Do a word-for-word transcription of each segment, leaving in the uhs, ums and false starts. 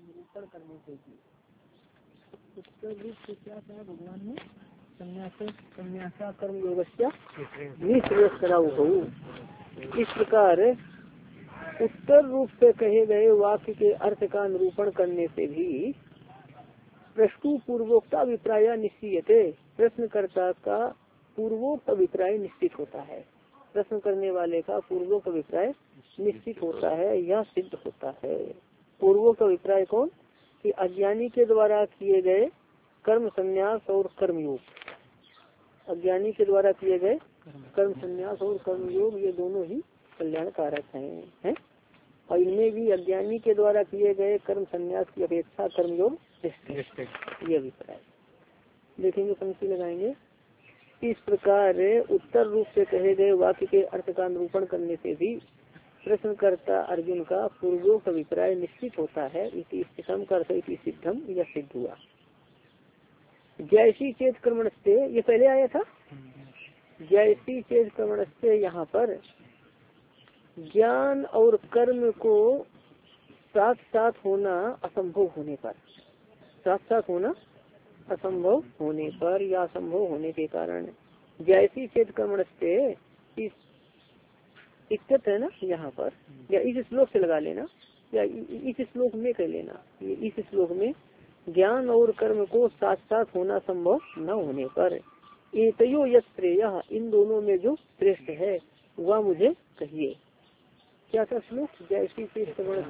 निरूपण करने से भी उत्तर रूप से क्या कहा भगवान ने, संन्यास संन्यासा कर्म योगस्या इस प्रकार उत्तर रूप से कहे गए वाक्य के अर्थ का निरूपण करने से भी प्रश्न पूर्वोक्त अभिप्राय निश्चियते, प्रश्नकर्ता का पूर्वोक्त अभिप्राय निश्चित होता है। प्रश्न करने वाले का पूर्वोक्त अभिप्राय निश्चित होता है, यह सिद्ध होता है। पूर्वोक्त अभिप्राय कौन कि अज्ञानी के द्वारा किए गए कर्म संन्यास और कर्मयोग, अज्ञानी के द्वारा किए गए कर्म संन्यास और कर्मयोग ये दोनों ही कल्याणकारक हैं है? और इनमें भी अज्ञानी के द्वारा किए गए कर्म संन्यास की अपेक्षा कर्मयोग ये अभिप्राय देखेंगे, पंक्ति लगाएंगे। इस प्रकार उत्तर रूप से कहे गए वाक्य के अर्थ का निरूपण करने से भी प्रश्नकर्ता अर्जुन का पूर्वोक्त अभिप्राय निश्चित होता है। इसी स्थितम कर सिद्धम यह सिद्ध हुआ। जैसी चेत कर्मणस्ते ये पहले आया था, जैसी चेत कर्मणस्ते यहाँ पर ज्ञान और कर्म को साथ साथ होना असंभव होने पर, साथ साथ होना असंभव होने पर या असंभव होने के कारण जैसी चेत कर्मणस्ते इस इक्कत है ना यहाँ पर, या इस श्लोक से लगा लेना या इस श्लोक में कर लेना। ये इस श्लोक में ज्ञान और कर्म को साथ साथ होना संभव न होने पर एतयो यत् श्रेयः इन दोनों में जो श्रेष्ठ है वह मुझे कहिए। क्या था श्लोक? जैसी चीज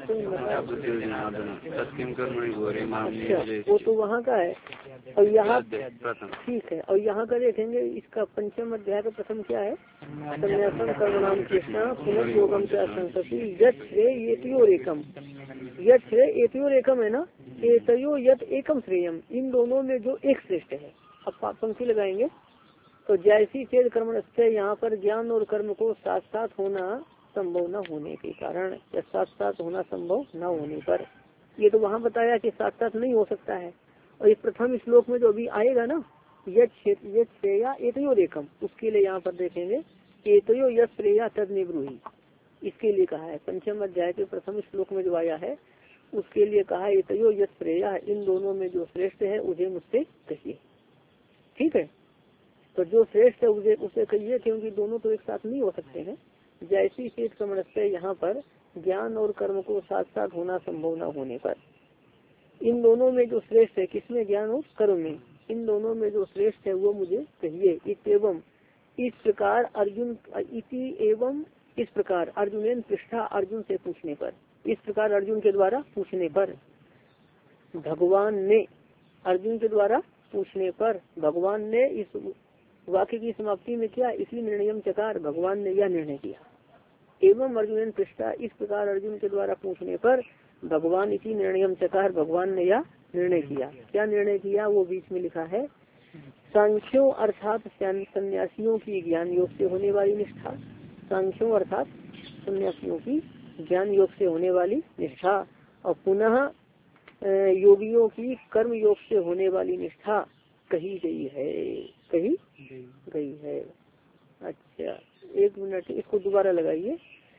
वो तो वहाँ का है और यहाँ ठीक है। और यहाँ का देखेंगे इसका पंचम अध्याय का प्रथम क्या है, संन्यासम कर्मणाम कृष्णा पुनर्योगम क्या संसति यत् श्रेय एतयोर एकम, यत् श्रेय एतयोर एकम है ना, एतयो यत् एकम श्रेयम इन दोनों में जो एक श्रेष्ठ है। अब पंक्ति लगाएंगे तो जैसी चेत कर्म से यहाँ पर ज्ञान और कर्म को साथ साथ होना संभव न होने के कारण या साथ साथ होना संभव न होने पर, ये तो वहाँ बताया कि साथ साथ नहीं हो सकता है। और इस प्रथम श्लोक में जो अभी आएगा ना यत् श्रेया एतयो एकम, उसके लिए यहाँ पर देखेंगे एतयो यत् श्रेया तद निब्रूहि, इसके लिए कहा है। पंचम अध्याय के प्रथम श्लोक में जो आया है उसके लिए कहा है एतयो यत् श्रेया इन दोनों में जो श्रेष्ठ है उसे मुझसे कहिए। ठीक है, तो जो श्रेष्ठ है उसे उसे कहिए, क्योंकि दोनों तो एक साथ नहीं हो सकते हैं। जैसी चेत कर्मणस्ते यहाँ पर ज्ञान और कर्म को साथ साथ होना संभव न होने पर इन दोनों में जो श्रेष्ठ है, किसमें ज्ञान और कर्म में, इन दोनों में जो श्रेष्ठ है वो मुझे कहिए। इतएवं इस प्रकार अर्जुन इति एवं इस प्रकार अर्जुन पृष्ठा अर्जुन से पूछने पर, इस प्रकार अर्जुन के द्वारा पूछने पर भगवान ने, अर्जुन के द्वारा पूछने पर भगवान ने इस वाक्य की समाप्ति में क्या इसी निर्णयम चकार भगवान ने यह निर्णय किया। एवं अर्जुन पृष्ठा इस प्रकार अर्जुन के द्वारा पूछने पर भगवान इसी निर्णयम चकार भगवान ने यह निर्णय किया। क्या निर्णय किया वो बीच में लिखा है, सांख्यों अर्थात सन्यासियों की ज्ञान योग से होने वाली निष्ठा, सांख्यों अर्थात सन्यासियों की ज्ञान योग से होने वाली निष्ठा और पुनः योगियों की कर्म योग से होने वाली निष्ठा कही गई है, कही गई है। अच्छा एक मिनट इसको दोबारा लगाइए।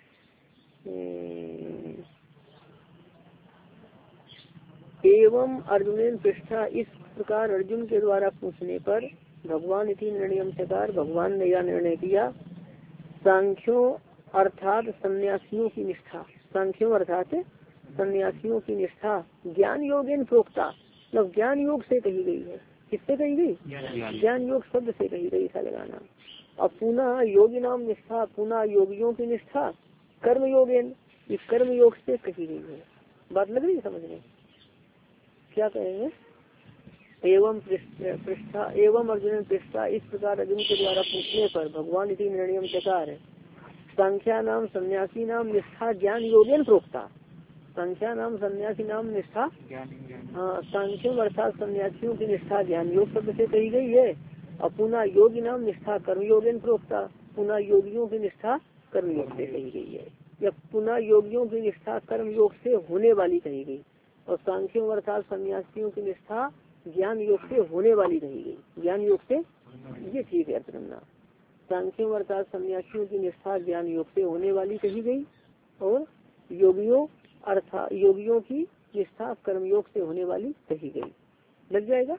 एवं अर्जुन पृष्ठा इस प्रकार अर्जुन के द्वारा पूछने पर भगवान इति निर्णयम चकार भगवान ने यह निर्णय किया। सांख्यों अर्थात सन्यासियों की निष्ठा, सांख्यों अर्थात सन्यासियों की निष्ठा ज्ञान योगेन प्रोक्ता, मतलब ज्ञान योग से कही गई है। किससे कही गई? ज्ञान योग शब्द से कही गई था लगाना। और पुनः योगी नाम निष्ठा, पुनः योगियों की निष्ठा कर्म योगेन, इस कर्म योग से कही गई है। बात लग रही है समझने? क्या कहेंगे? एवं पृष्ठा एवं अर्जुन पृष्ठा इस प्रकार अर्जुन के द्वारा पूछने पर भगवान इसी निर्णयम चकार संख्या नाम सन्यासी नाम निष्ठा ज्ञान योगेन प्रोक्ता, संख्या नाम सन्यासी नाम निष्ठा, हाँ सांख्यों अर्थात सन्यासियों की निष्ठा ज्ञान योग शब्द से कही गई है। और पुनः योगी नाम निष्ठा कर्म योगेन प्रोक्ता, पुनः योगियों की निष्ठा कर्म योग से कही गई है, या पुनः योगियों की निष्ठा कर्म योग से होने वाली कही गई। और सांख्यों अर्थात सन्यासियों की निष्ठा ज्ञान योग से होने वाली कही गई, ज्ञान योग से, ये ठीक है अर्थ करना। सांख्यों अर्थात सन्यासियों की निष्ठा ज्ञान योग से होने वाली कही गई और योगियों अर्थात योगियों की निष्ठा कर्मयोग से होने वाली कही गई। लग जाएगा।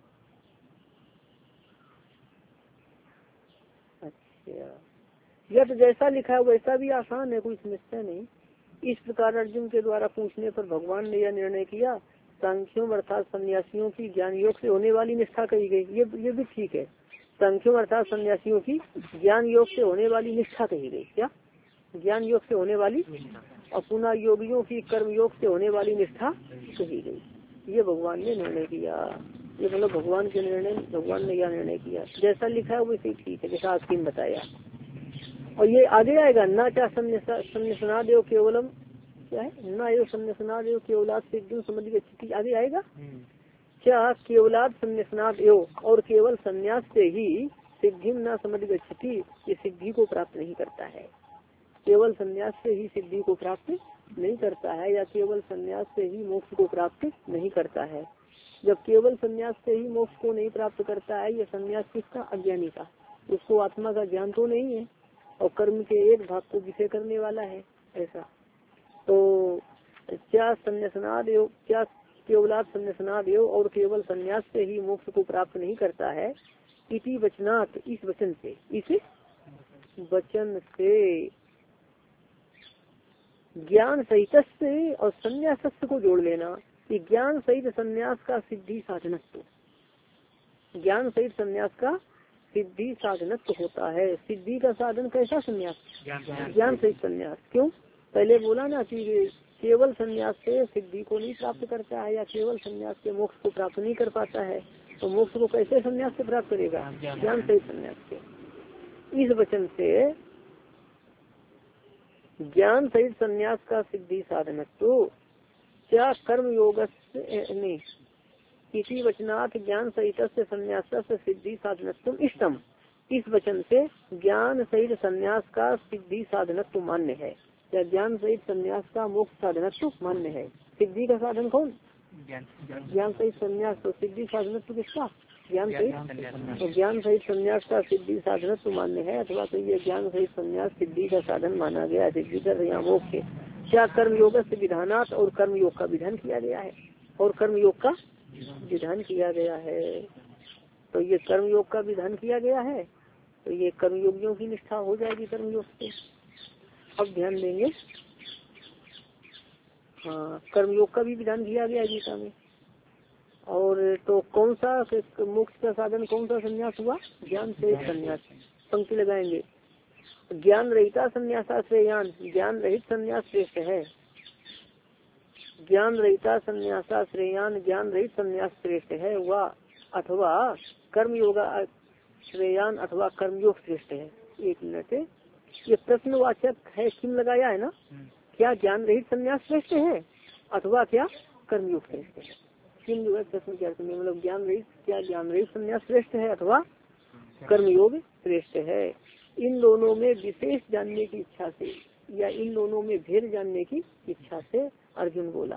अच्छा, यह तो जैसा लिखा है वैसा भी आसान है, कोई समस्या नहीं। इस प्रकार अर्जुन के द्वारा पूछने पर भगवान ने यह निर्णय किया, सांख्यों अर्थात सन्यासियों की ज्ञान योग से होने वाली निष्ठा कही गई। ये ये भी ठीक है, सांख्यों अर्थात सन्यासियों की ज्ञान योग से होने वाली निष्ठा कही गई। क्या ज्ञान योग से होने वाली, और पुनः योगियों की कर्म योग से होने वाली निष्ठा कही गई। ये भगवान ने निर्णय किया। ये मतलब भगवान के निर्णय, भगवान ने यह निर्णय किया, जैसा लिखा है वैसे ठीक है, जैसा आखिर बताया। और ये आगे आएगा, ना क्या संन्यासनादेव केवलम, क्या है ना, ये संन्यासनादेव केवलात सिद्धि समझ गए, आगे आएगा क्या, केवलात संन्यासनाद एवं, और केवल संन्यास से ही सिद्धि न समझ गच्छति, ये सिद्धि को प्राप्त नहीं करता है। केवल संन्यास से ही सिद्धि को प्राप्त नहीं करता है, या केवल संन्यास से ही मोक्ष को प्राप्त नहीं करता है। जब केवल संन्यास से ही मोक्ष को नहीं प्राप्त करता है, ये संन्यास किसका, अज्ञानी का, उसको आत्मा का ज्ञान तो नहीं है और कर्म के एक भाग को विषय करने वाला है ऐसा। तो क्या संन्यासनाद योग, क्या केवलात संन्यासनाद योग, और केवल संन्यास से ही मोक्ष को प्राप्त नहीं करता है। इति वचनात्, इस वचन से, इस वचन से ज्ञान सहित से और संन्यास को जोड़ लेना, कि ज्ञान सहित संन्यास का सिद्धि साधनत्व, ज्ञान सहित संन्यास का सिद्धि साधनत्व होता है। सिद्धि का साधन कैसा, संन्यास, ज्ञान सहित संन्यास। क्यों, पहले बोला ना कि केवल संन्यास से सिद्धि को नहीं प्राप्त करता है, या केवल संन्यास से मोक्ष को प्राप्त नहीं कर पाता है, तो मोक्ष को कैसे संन्यास से प्राप्त करेगा, ज्ञान सहित संन्यास से। इस वचन से ज्ञान सहित संन्यास का सिद्धि साधनत्व, क्या कर्म योग नहीं, इसी वचनात् ज्ञान सहित से संन्यास से सिद्धि साधनत्व इष्टम, इस वचन से ज्ञान सहित संन्यास का सिद्धि साधनत्व मान्य है, या ज्ञान सहित संन्यास का मोक्ष साधनत्व मान्य है। सिद्धि का साधन कौन, ज्ञान सहित संन्यास, तो सिद्धि साधनत्व किसका, ज्ञान सहित, तो ज्ञान सहित संन्यास का सिद्धि साधनत्व मान्य है, अथवा तो ये ज्ञान सहित संन्यास सिद्धि का साधन माना गया, सिद्धि कर या मोक्ष के। क्या कर्म योग से विधानात, और कर्म योग का विधान किया गया है, और कर्म योग का विधान किया गया है। तो ये कर्म योग का विधान किया गया है, तो ये कर्मयोगियों की निष्ठा हो जाएगी कर्म योग से। अब ध्यान देंगे, हाँ कर्मयोग का भी विधान किया गया गीता में। और तो कौन सा मोक्ष का साधन, कौन सा संन्यास हुआ, ज्ञान से संन्यास। पंक्ति लगाएंगे, ज्ञान रहिता संन्यासा श्रेयान, ज्ञान रहित संन्यास श्रेष्ठ है। ज्ञान रहिता संन्यासा श्रेयान, ज्ञान रहित संन्यास श्रेष्ठ है, वह अथवा कर्मयोगा श्रेयान, अथवा कर्मयोग श्रेष्ठ है। एक मिनट, ये प्रश्नवाचक है, किम लगाया है ना, क्या ज्ञान रहित संन्यास श्रेष्ठ है, अथवा क्या कर्मयोग श्रेष्ठ है। किम जो है प्रश्न क्या, मतलब ज्ञान रहित, क्या ज्ञान रहित संन्यास श्रेष्ठ है अथवा कर्मयोग श्रेष्ठ है। इन दोनों में विशेष जानने की इच्छा से, या इन दोनों में भेद जानने की इच्छा से अर्जुन बोला।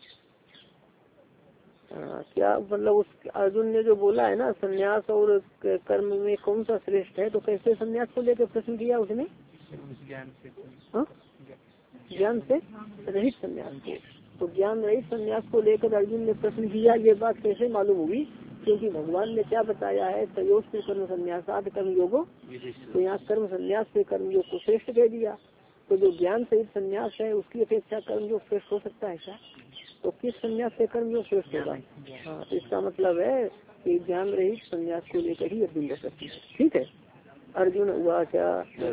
आ, क्या मतलब उस अर्जुन ने जो बोला है ना, संन्यास और कर्म में कौन सा श्रेष्ठ है, तो कैसे संन्यास को लेकर प्रश्न किया उसने, ज्ञान से, ज्ञान से रहित संन्यास को। तो ज्ञान रहित संन्यास को लेकर अर्जुन ने प्रश्न किया। ये बात कैसे मालूम हुई, क्योंकि भगवान ने क्या बताया है, तयोः से कर्म संन्यासाद कर्म योगो, तो यहाँ कर्म संन्यास से कर्म योग को श्रेष्ठ कह दिया। तो जो ज्ञान सहित संन्यास है उसकी अपेक्षा कर्म योग श्रेष्ठ हो सकता है क्या, तो किस संन्यास से कर्म योग श्रेष्ठ होगा। हाँ, तो इसका मतलब है कि ज्ञान रहित संन्यास को लेकर ही अर्जुन कर सकती है। ठीक है, अर्जुन हुआ क्या,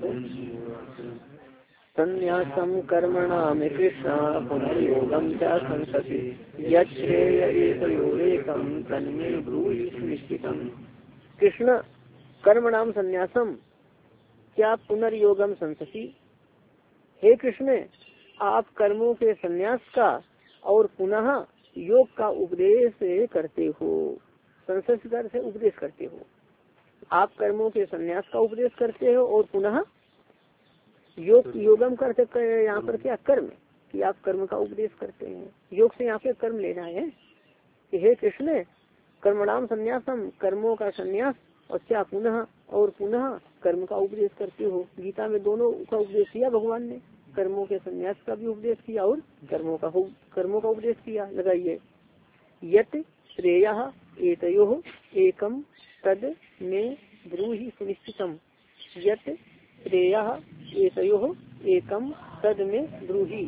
संन्यासम कर्मणाम कृष्ण पुनर्योगम च संसति यच्छ्रेयेकयोरेकं तन्मे ब्रूहि सुनिश्चितम्। कृष्ण कर्मणाम संन्यासम क्या पुनर्योगम संसति, हे कृष्ण आप कर्मों के संन्यास का और पुनः योग का उपदेश करते हो। संस्कार से उपदेश करते हो, आप कर्मों के संन्यास का उपदेश करते हो और पुनः योग योगम करते, यहाँ पर क्या कर्म, कि आप कर्म का उपदेश करते हैं। योग से यहाँ पे कर्म लेना है कि हे कृष्ण कर्मणाम संन्यासम, कर्मों का संन्यास, और क्या पुनः और पुनः कर्म का उपदेश करते हो। गीता में दोनों का उपदेश किया भगवान ने, कर्मों के संन्यास का भी उपदेश किया और कर्मों का कर्मों का उपदेश किया। लगाइए, यत श्रेयः एतयोः एकम तद में ब्रूहि सुनिश्चितम। यत श्रेयः एतयोः एकम तद में ब्रूहि।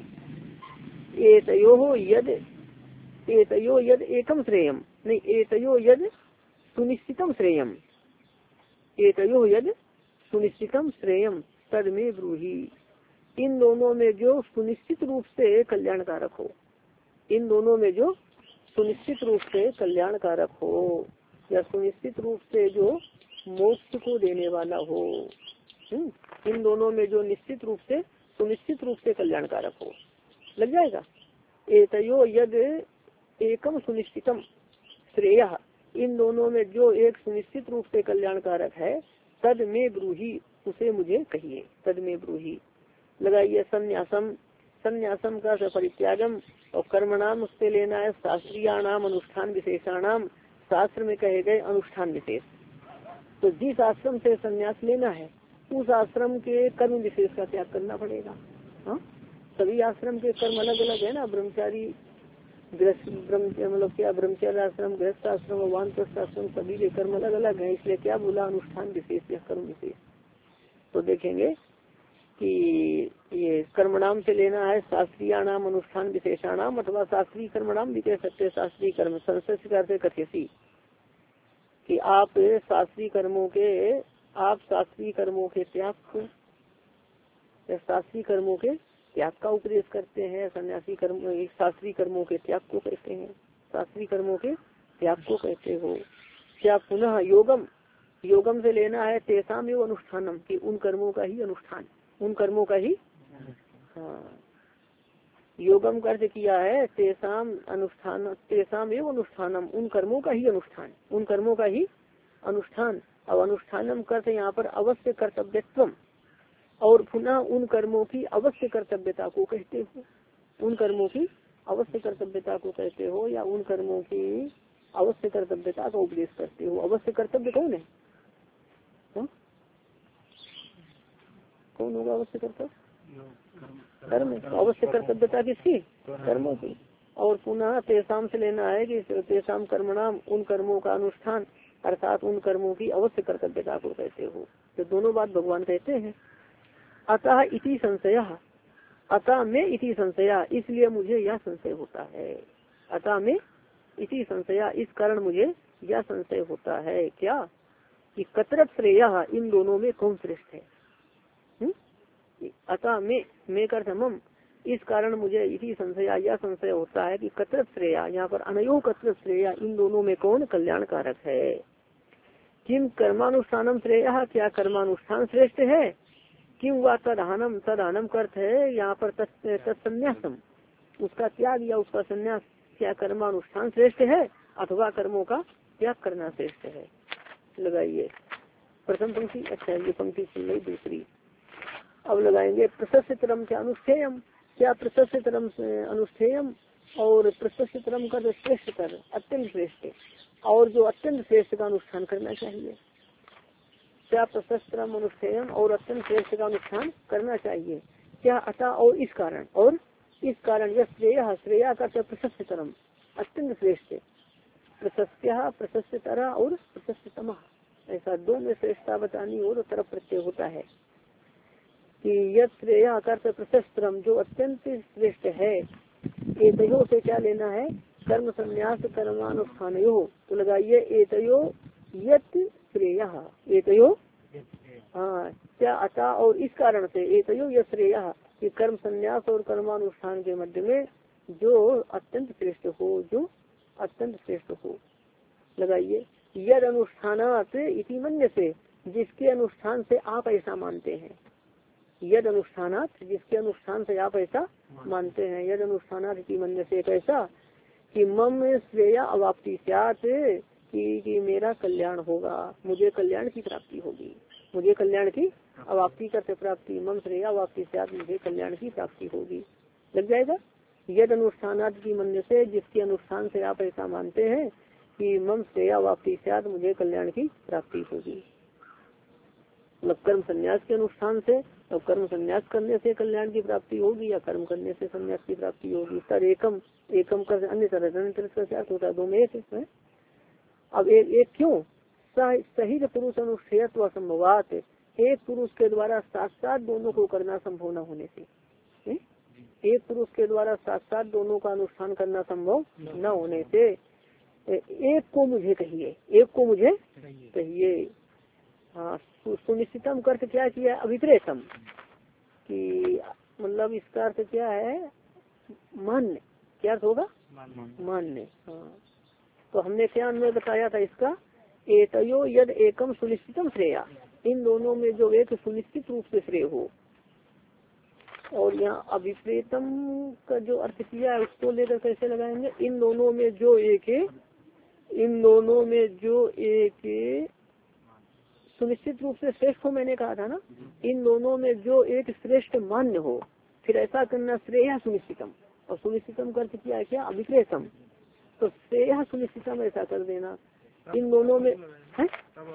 एतयोः यद एतयो यद एकम श्रेयम, नहीं एतयो यद सुनिश्चितम श्रेयम। एतयो यद सुनिश्चितम श्रेयम तद में ब्रूहि। इन दोनों में जो सुनिश्चित रूप से कल्याणकारक हो, इन दोनों में जो सुनिश्चित रूप से कल्याणकारक हो या सुनिश्चित रूप से जो मोक्ष को देने वाला हो, इन दोनों में जो निश्चित रूप से सुनिश्चित रूप से कल्याणकारक हो। लग जाएगा। एतयो यद एकम सुनिश्चितम श्रेयः, इन दोनों में जो एक सुनिश्चित रूप से कल्याणकारक है, तद में ब्रूहि, उसे मुझे कहिए। तद में ब्रूहि। लगाइए, संन्यासम, संन्यासम का परित्यागम और कर्मणाम उससे लेना है शास्त्रीय नाम अनुष्ठान विशेषाणाम, शास्त्र में कहे गए अनुष्ठान विशेष। तो जिस आश्रम से संन्यास लेना है उस आश्रम के कर्म विशेष का त्याग करना पड़ेगा। हाँ, सभी आश्रम के कर्म अलग अलग है ना। ब्रह्मचारी गृहस्थ मतलब क्या ब्रह्मचर्य आश्रम, गृहस्थ आश्रम, वानप्रस्थ आश्रम, सभी के कर्म अलग अलग है। इसलिए क्या बोला, अनुष्ठान विशेष या कर्म विशेष। तो देखेंगे कि ये कर्मणाम से लेना है शास्त्रीय नाम अनुष्ठान विशेषाणाम, अथवा शास्त्रीय कर्मणाम भी कह सकते हैं। शास्त्रीय कर्म संस्कृत कथ्यसी, कि आप शास्त्रीय कर्मों के आप शास्त्रीय कर्मों के त्याग को, शास्त्रीय कर्मों के त्याग का उपदेश करते हैं। सन्यासी कर्म शास्त्रीय कर्मों के त्याग को कहते हैं, शास्त्रीय कर्मों के त्याग को कहते हो। क्या पुनः योगम, योगम से लेना है तेसाम एवं अनुष्ठानम, कि उन कर्मों का ही अनुष्ठान, उन कर्मों का ही। हाँ, योगम का अर्थ किया है तेसाम अनुष्ठान, तेसाम एवं अनुष्ठानम, उन कर्मों का ही अनुष्ठान, उन कर्मों का ही अनुष्ठान। अब अनुष्ठानम करते यहाँ पर अवश्य कर्तव्यत्वम, और पुनः उन कर्मों की अवश्य कर्तव्यता को कहते हो। उन कर्मों की अवश्य कर्तव्यता को कहते हो या उन कर्मों की अवश्य कर्तव्यता का उपदेश करते हो। अवश्य कर्तव्य कौन है? हा? कौन होगा अवश्य कर्तव्य? कर्म। अवश्य कर्तव्यता किसकी? कर्मों की। और पुनः तेसाम से लेना है कि तेसाम कर्मणाम, उन कर्मों का अनुष्ठान, अर्थात उन कर्मों की अवश्य कर्तव्यता को कहते हो। तो दोनों बात भगवान कहते हैं। अतः इति संशय, अतः में इति संशय, इसलिए मुझे यह संशय होता है। अतः में इति संशय, इस कारण मुझे यह संशय होता है। क्या कि कतरत श्रेय, इन दोनों में कौन श्रेष्ठ है? अतः में में कर समम, इस कारण मुझे इसी संशय, यह संशय होता है कि कतरत श्रेय, यहाँ पर अनयो कतरत श्रेय, इन दोनों में कौन कल्याणकारक है? किम कर्मानुष्ठानम श्रेय, क्या कर्मानुष्ठान श्रेष्ठ है? किम व तदहानम, तदहानम का अर्थ है यहाँ पर तत्सन्यासम, उसका त्याग या उसका संन्यास, क्या कर्मानुष्ठान श्रेष्ठ है अथवा कर्मों का त्याग करना श्रेष्ठ है? लगाइए प्रथम पंक्ति। अच्छा, ये पंक्ति सुन ली। दूसरी अब लगाएंगे प्रशस्त्रम क्या अनुष्ठेयम, क्या प्रशस्त्रम अनुष्ठेयम, और प्रशस्त्रम का जो श्रेष्ठतर, अत्यंत श्रेष्ठ, और जो अत्यंत श्रेष्ठ का अनुष्ठान करना चाहिए। क्या प्रशस्त्रम अनुष्ठेयम, और अत्यंत श्रेष्ठ का अनुष्ठान करना चाहिए। क्या अतः, और इस कारण, और इस कारण यह श्रेय, श्रेया का प्रशस्त्रम, अत्यंत श्रेष्ठ, प्रशस्त्या प्रशस्तर और प्रशस्ततम, ऐसा दो में श्रेष्ठता बतानी और तरफ प्रत्यय होता है कि यह श्रेय आकार से प्रशस्त्रम, जो अत्यंत श्रेष्ठ है। एतयो से क्या लेना है? कर्म संन्यास कर्मानुष्ठान यो। तो लगाइए एतयो यत श्रेय, एतयो, हाँ, क्या अतः और इस कारण से, एतयो यह श्रेय, कि कर्म संन्यास और कर्मानुष्ठान के मध्य में जो अत्यंत श्रेष्ठ हो, जो अत्यंत श्रेष्ठ हो। लगाइए यद अनुष्ठानात इति मन्य से, जिसके अनुष्ठान से आप ऐसा मानते हैं। यद अनुष्ठानात, जिसके अनुष्ठान से आप ऐसा मानते हैं। यद अनुष्ठानात इति मन्य से, कैसा कि मम श्रेय अवाप्ति स्यात्, कि, कि मेरा कल्याण होगा, मुझे कल्याण की प्राप्ति होगी, मुझे कल्याण की अवाप्ति करते प्राप्ति, मम श्रेय अवाप्ति स्यात्, मुझे कल्याण की प्राप्ति होगी। लग जाएगा। यद अनुष्ठानात की मन्य से, जिसके अनुष्ठान से आप ऐसा मानते हैं कि मम श्रेय अवाप्ति स्यात्, मुझे कल्याण की प्राप्ति होगी। मतलब कर्म संन्यास के अनुष्ठान से तो कर्म संन्यास करने से कल्याण की प्राप्ति होगी या कर्म करने से संन्यास की प्राप्ति होगी। तर एकम, एकम कर अन्य तरह अन्य तरह का होता है, दो में एक है। अब एक एक क्यों, सही पुरुष अनुष्ठेयत्व असंभवात, एक पुरुष के द्वारा साथ साथ दोनों को करना संभव न होने से, है? एक पुरुष के द्वारा साथ साथ दोनों का अनुष्ठान करना संभव न होने से एक को मुझे कहिए, एक को मुझे कहिए। हाँ, सुनिश्चितम का अर्थ क्या किया, अभिप्रेतम, कि मतलब इसका अर्थ क्या है, मान्य, क्या अर्थ होगा, मान्य। हाँ, तो हमने क्या अन्वय बताया था इसका, एतयो यद एकम सुनिश्चितम श्रेया, इन दोनों में जो एक सुनिश्चित रूप से श्रेय हो। और यहाँ अभिप्रेतम का जो अर्थ किया है उसको लेकर कैसे लगाएंगे, इन दोनों में जो एक है, इन दोनों में जो एक सुनिश्चित रूप से श्रेष्ठ को मैंने कहा था ना, इन दोनों में जो एक श्रेष्ठ मान्य हो, फिर ऐसा करना श्रेय सुनिश्चितम। और सुनिश्चितम का अर्थ किया है क्या, अभिप्रेतम, तो श्रेय सुनिश्चितम ऐसा कर देना। इन दोनों में है,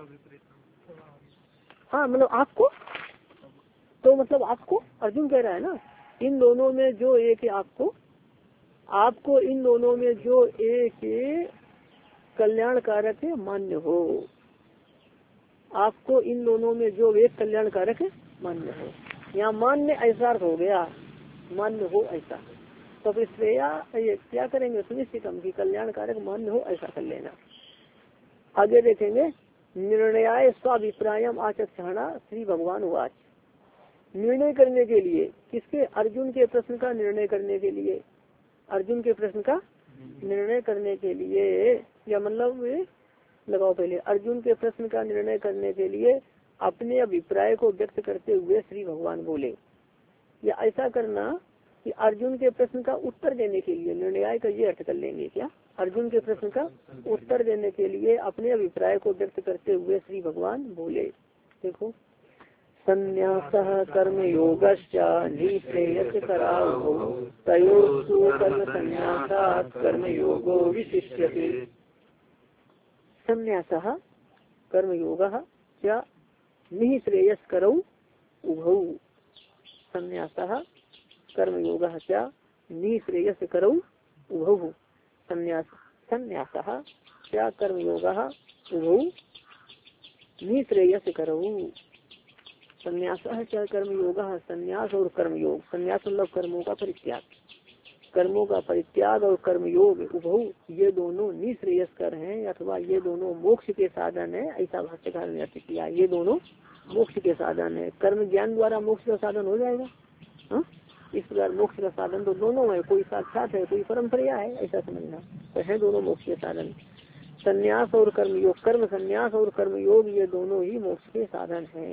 हाँ मतलब आपको, तो मतलब आपको अर्जुन कह रहा है ना, इन दोनों में जो एक आपको, आपको इन दोनों में जो एक कल्याण कारक मान्य हो, आपको इन दोनों में जो एक कल्याण कारक मान्य हो। यहाँ मान्य ऐसा अर्थ हो गया, मान्य हो ऐसा, तो फिर श्रेया ये क्या करेंगे, सुनिश्चितम की कल्याण कारक मान्य हो ऐसा कर लेना। आगे देखेंगे, निर्णयाय स्वाभिप्रायम आचक्षणा श्री भगवान वाच, निर्णय करने के लिए, किसके, अर्जुन के प्रश्न का निर्णय करने के लिए, अर्जुन के प्रश्न का निर्णय करने के लिए, या मतलब लगाओ पहले, अर्जुन के प्रश्न का निर्णय करने के लिए अपने अभिप्राय को व्यक्त करते हुए श्री भगवान बोले, या ऐसा करना कि अर्जुन के प्रश्न का उत्तर देने के लिए, निर्णय का ये अर्थ कर लेंगे क्या, अर्जुन के प्रश्न का उत्तर देने के लिए अपने अभिप्राय को व्यक्त करते हुए श्री भगवान बोले। देखो, संन्यासः कर्म योगश्च निःश्रेयस्य करावो तयोस्तु कर्म संन्यासात् कर्म योगो विशिष्यते। संन्यासः कर्म योगः च निःश्रेयस्करौ उभौ, संन्यासः कर्म योगः च निःश्रेयस्करौ उभौ, संन्यास संन्यासः च कर्म योगः उभौ निःश्रेयस्करौ। संन्यास क्या कर्म योग, संन्यास और कर्म योग, संन्यास मतलब कर्मों का परित्याग, कर्मों का परित्याग और कर्म योग उभौ, ये दोनों निःश्रेयस्कर हैं अथवा ये दोनों मोक्ष के साधन है, ऐसा भाष्यकार ने अर्थ किया। ये दोनों मोक्ष के साधन है, कर्म ज्ञान द्वारा मोक्ष का साधन हो जाएगा। हा? इस प्रकार मोक्ष का साधन तो दोनों है, कोई साक्षात है कोई परम्परा है, ऐसा समझना, तो है दोनों मोक्ष के साधन। संन्यास और कर्म योग, कर्म संन्यास और कर्म योग ये दोनों ही मोक्ष के साधन है।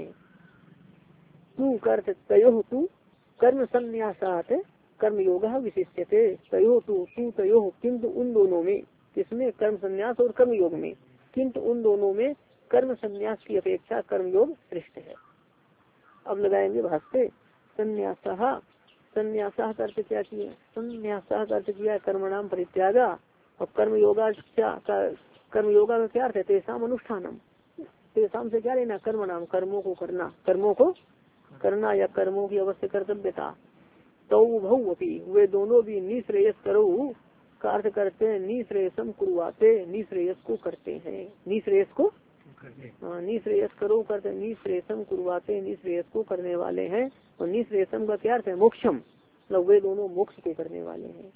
तू कर्त तयो तू कर्म संन्यासात कर्म योग विशिष्यते, तयो तू तू तयो किंतु उन दोनों में, किसमें, कर्म संन्यास और कर्म योग में, किंतु उन दोनों में कर्म संन्यास की अपेक्षा कर्म योग श्रेष्ठ है। अब लगाएंगे भाष्य, संन्यासः, संन्यासः का अर्थ क्या किया, संन्यासः का अर्थ किया कर्मणाम परित्यागा, और कर्म योगा कर्म योगा का क्या अर्थ है, तेसाम अनुष्ठानम, तेसाम से क्या लेना, कर्म नाम, कर्मों को करना, कर्मों को करना या कर्मों की अवश्य कर्तव्यता। तो उभौ अपि, वे दोनों भी निःश्रेयस करो का अर्थ करते हैं, निःश्रेयसम कुर्वाते, निःश्रेयस को करते हैं, निःश्रेयस को निःश्रेयस करो करते, निःश्रेयसम कुर्वाते, निःश्रेयस को करने वाले हैं। और निःश्रेयसम का क्या अर्थ है, मोक्षम, मतलब वे दोनों मोक्ष को करने वाले हैं।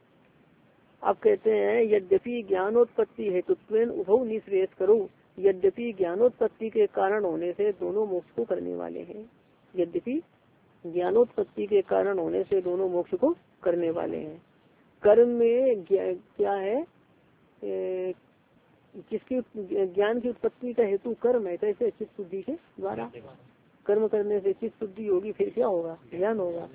अब कहते हैं, यद्यपि ज्ञानोत्पत्ति हेतुत्वेन उभौ निःश्रेयस करो, यद्यपि ज्ञानोत्पत्ति के कारण होने से दोनों मोक्ष को करने वाले हैं, यद्यपि ज्ञानोत्पत्ति के कारण होने से दोनों मोक्ष को करने वाले हैं। कर्म में क्या है, ए, किसकी ज्ञान की उत्पत्ति का हेतु कर्म है, कैसे, चित्त शुद्धि के द्वारा, कर्म करने से चित्त शुद्धि होगी, फिर क्या होगा, ज्ञान होगा।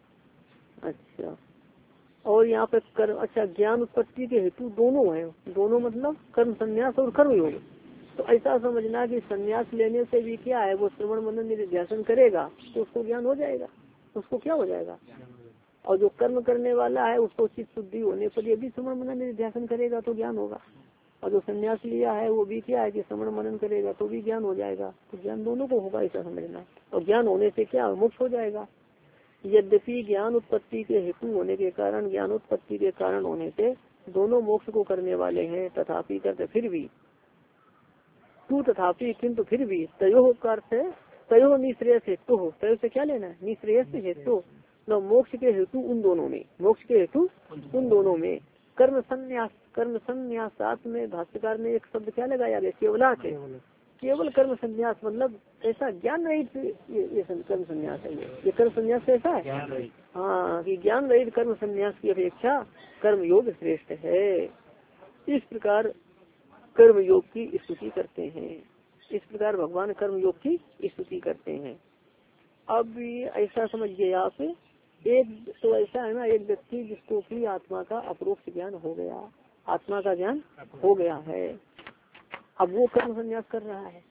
अच्छा, और यहाँ पे कर्म, अच्छा ज्ञान उत्पत्ति के हेतु दोनों है, दोनों मतलब कर्म संन्यास और कर्म योग। तो ऐसा समझना कि संन्यास लेने से भी क्या है, वो श्रवण मनन निधिध्यासन करेगा तो उसको ज्ञान हो जाएगा, उसको क्या हो जाएगा। और जो कर्म करने वाला है उसको चित्त शुद्धि होने पर यदि श्रवण मनन निधिध्यासन करेगा तो ज्ञान होगा। और जो संन्यास लिया है वो भी क्या है कि श्रवण मनन करेगा तो भी ज्ञान हो जाएगा। तो ज्ञान दोनों को होगा ऐसा समझना। और ज्ञान होने से क्या मोक्ष हो जाएगा। यद्यपि ज्ञान उत्पत्ति के हेतु होने के कारण, ज्ञानोत्पत्ति के कारण होने से दोनों मोक्ष को करने वाले हैं, तथापि करते फिर भी तू तथापि किंतु फिर भी तयो कर से तयो निश्रेयस हेतु हो। तयो से क्या लेना है, निश्रेयस हेतु न मोक्ष के हेतु उन दोनों में, मोक्ष के हेतु उन दोनों में कर्म संन्यास, कर्म संन्यासात में भाष्यकार ने एक शब्द क्या लगाया है, केवला के केवल कर्म संन्यास, मतलब ऐसा ज्ञान रहित ये, ये कर्म संन्यास है। ये ये कर्म संन्यास कैसा है, हाँ कि ज्ञान रहित कर्म संन्यास की अपेक्षा कर्म योग श्रेष्ठ है। इस प्रकार कर्म योग की स्तुति करते हैं। इस प्रकार भगवान कर्म योग की स्तुति करते हैं। अब ऐसा समझिए आप, एक तो ऐसा है ना, एक व्यक्ति जिसको कि आत्मा का अपरोक्ष ज्ञान हो गया, आत्मा का ज्ञान हो गया है, अब वो कर्म संन्यास कर रहा है।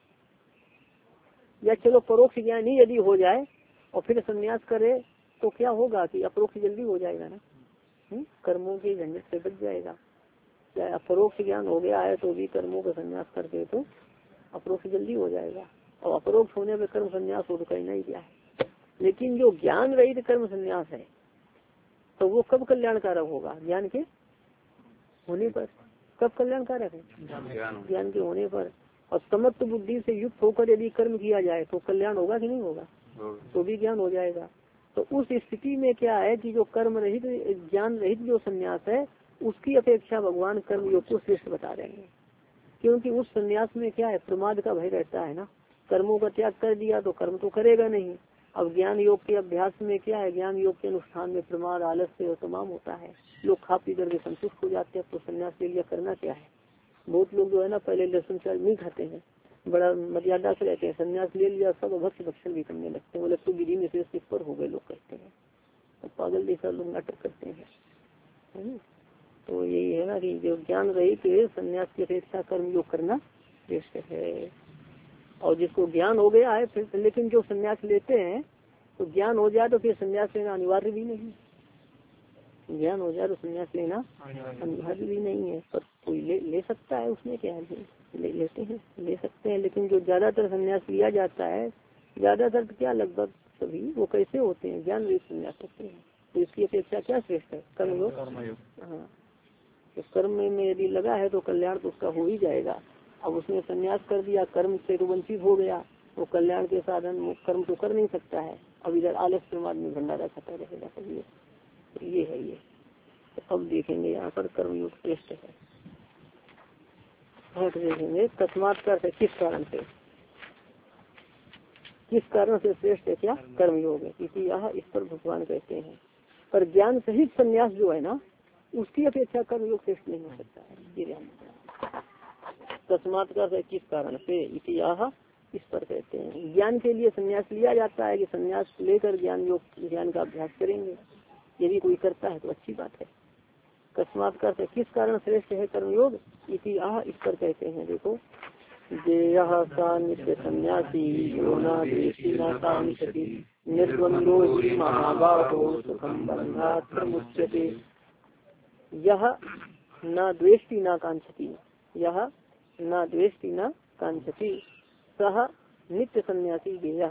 या चलो परोक्ष ज्ञान ही यदि हो जाए और फिर संन्यास करे तो क्या होगा कि अपरोक्ष जल्दी हो जाएगा ना, हुँ? कर्मों के झंझट से बच जाएगा। चाहे अपरोक्ष ज्ञान हो गया है तो भी कर्मों का संन्यास करके तो अपरोक्ष जल्दी हो जाएगा। और अपरोक्ष होने पे कर्म संन्यास हो तो कहना ही क्या है। लेकिन जो ज्ञान रहित कर्म संन्यास है तो वो कब कल्याणकारक होगा, ज्ञान के होने पर। कब कल्याणकारक है, ज्ञान के होने पर। और समत्व बुद्धि से युक्त होकर यदि कर्म किया जाए तो कल्याण होगा कि नहीं होगा, तो भी ज्ञान हो जाएगा। तो उस स्थिति में क्या है कि जो कर्म रहित ज्ञान रहित जो संन्यास है उसकी अपेक्षा भगवान कर्म योग को श्रेष्ठ बता रहे हैं। क्योंकि उस संन्यास में क्या है, प्रमाद का भय रहता है ना, कर्मों का त्याग कर दिया तो कर्म तो करेगा नहीं। अब ज्ञान योग के अभ्यास में क्या है, ज्ञान योग के अनुष्ठान में प्रमाद आलस्य और तमाम होता है। लोग खा पी करके संतुष्ट हो जाते हैं, तो संन्यास ले लिया करना क्या है। बहुत लोग जो है ना पहले लहसुन प्याज नहीं खाते हैं, बड़ा मर्यादा से रहते हैं, संन्यास ले लिया सब भक्ष भक्षण भी करने लगते हैं। बोले तो विधि में से पर हो गए लोग कहते हैं, तो पागल जैसा लोग नाटक करते हैं, है। तो यही है ना कि जो ज्ञान रहित संन्यास की अपेक्षा कर्म योग करना श्रेष्ठ है। और जिसको ज्ञान हो गया है फिर, लेकिन जो संन्यास लेते हैं तो ज्ञान हो जाए तो फिर संन्यास लेना अनिवार्य भी नहीं, ज्ञान हो जाए तो संन्यास लेना अनिवार्य भी नहीं है। पर कोई ले, ले सकता है, उसमें क्या है, ले लेते हैं, ले सकते हैं। लेकिन जो ज्यादातर संन्यास लिया जाता है, ज्यादातर क्या लगभग सभी वो कैसे होते हैं, ज्ञान रहित संन्यास होते हैं। तो इसकी अपेक्षा क्या श्रेष्ठ है, कर्म योग। हाँ, तो कर्म में यदि लगा है तो कल्याण तो उसका हो ही जाएगा। अब उसने संन्यास कर दिया, कर्म से तो वंचित हो गया, तो कल्याण के साधन कर्म तो कर नहीं सकता है। अब इधर आलस्य प्रमाद में भंडारा खाता रहेगा। कहिए तो ये है ये। तो अब देखेंगे यहाँ पर कर्मयोग श्रेष्ठ है। हाँ तो देखेंगे तस्मात् का अर्थ किस कारण से, किस कारण से श्रेष्ठ है, क्या कर्मयोग है, इसी यह इस पर भगवान कहते हैं। पर ज्ञान सहित संन्यास जो है ना उसकी अपेक्षा कर्मयोग श्रेष्ठ नहीं हो सकता है। ये ध्यान तस्मात् का अर्थ किस कारण से, इसी यह इस पर कहते हैं। ज्ञान के लिए संन्यास लिया जाता है कि संन्यास लेकर ज्ञान योग ज्ञान का अभ्यास करेंगे, यदि कोई करता है तो अच्छी बात है। तस्मात् का अर्थ किस कारण श्रेष्ठ है कर्मयोग, इसी आह इस पर कहते हैं। देखो जेयः सा नित्य सन्यासी यो न द्वेष्टि न कांक्षति निर्द्वंद्वो हि महाबाहो सुखं बन्धात् प्रमुच्यते। यह न द्वेष्टि न कांक्षति, यह न द्वेष्टि न कांक्षति सह नित्य सन्यासी गेयः।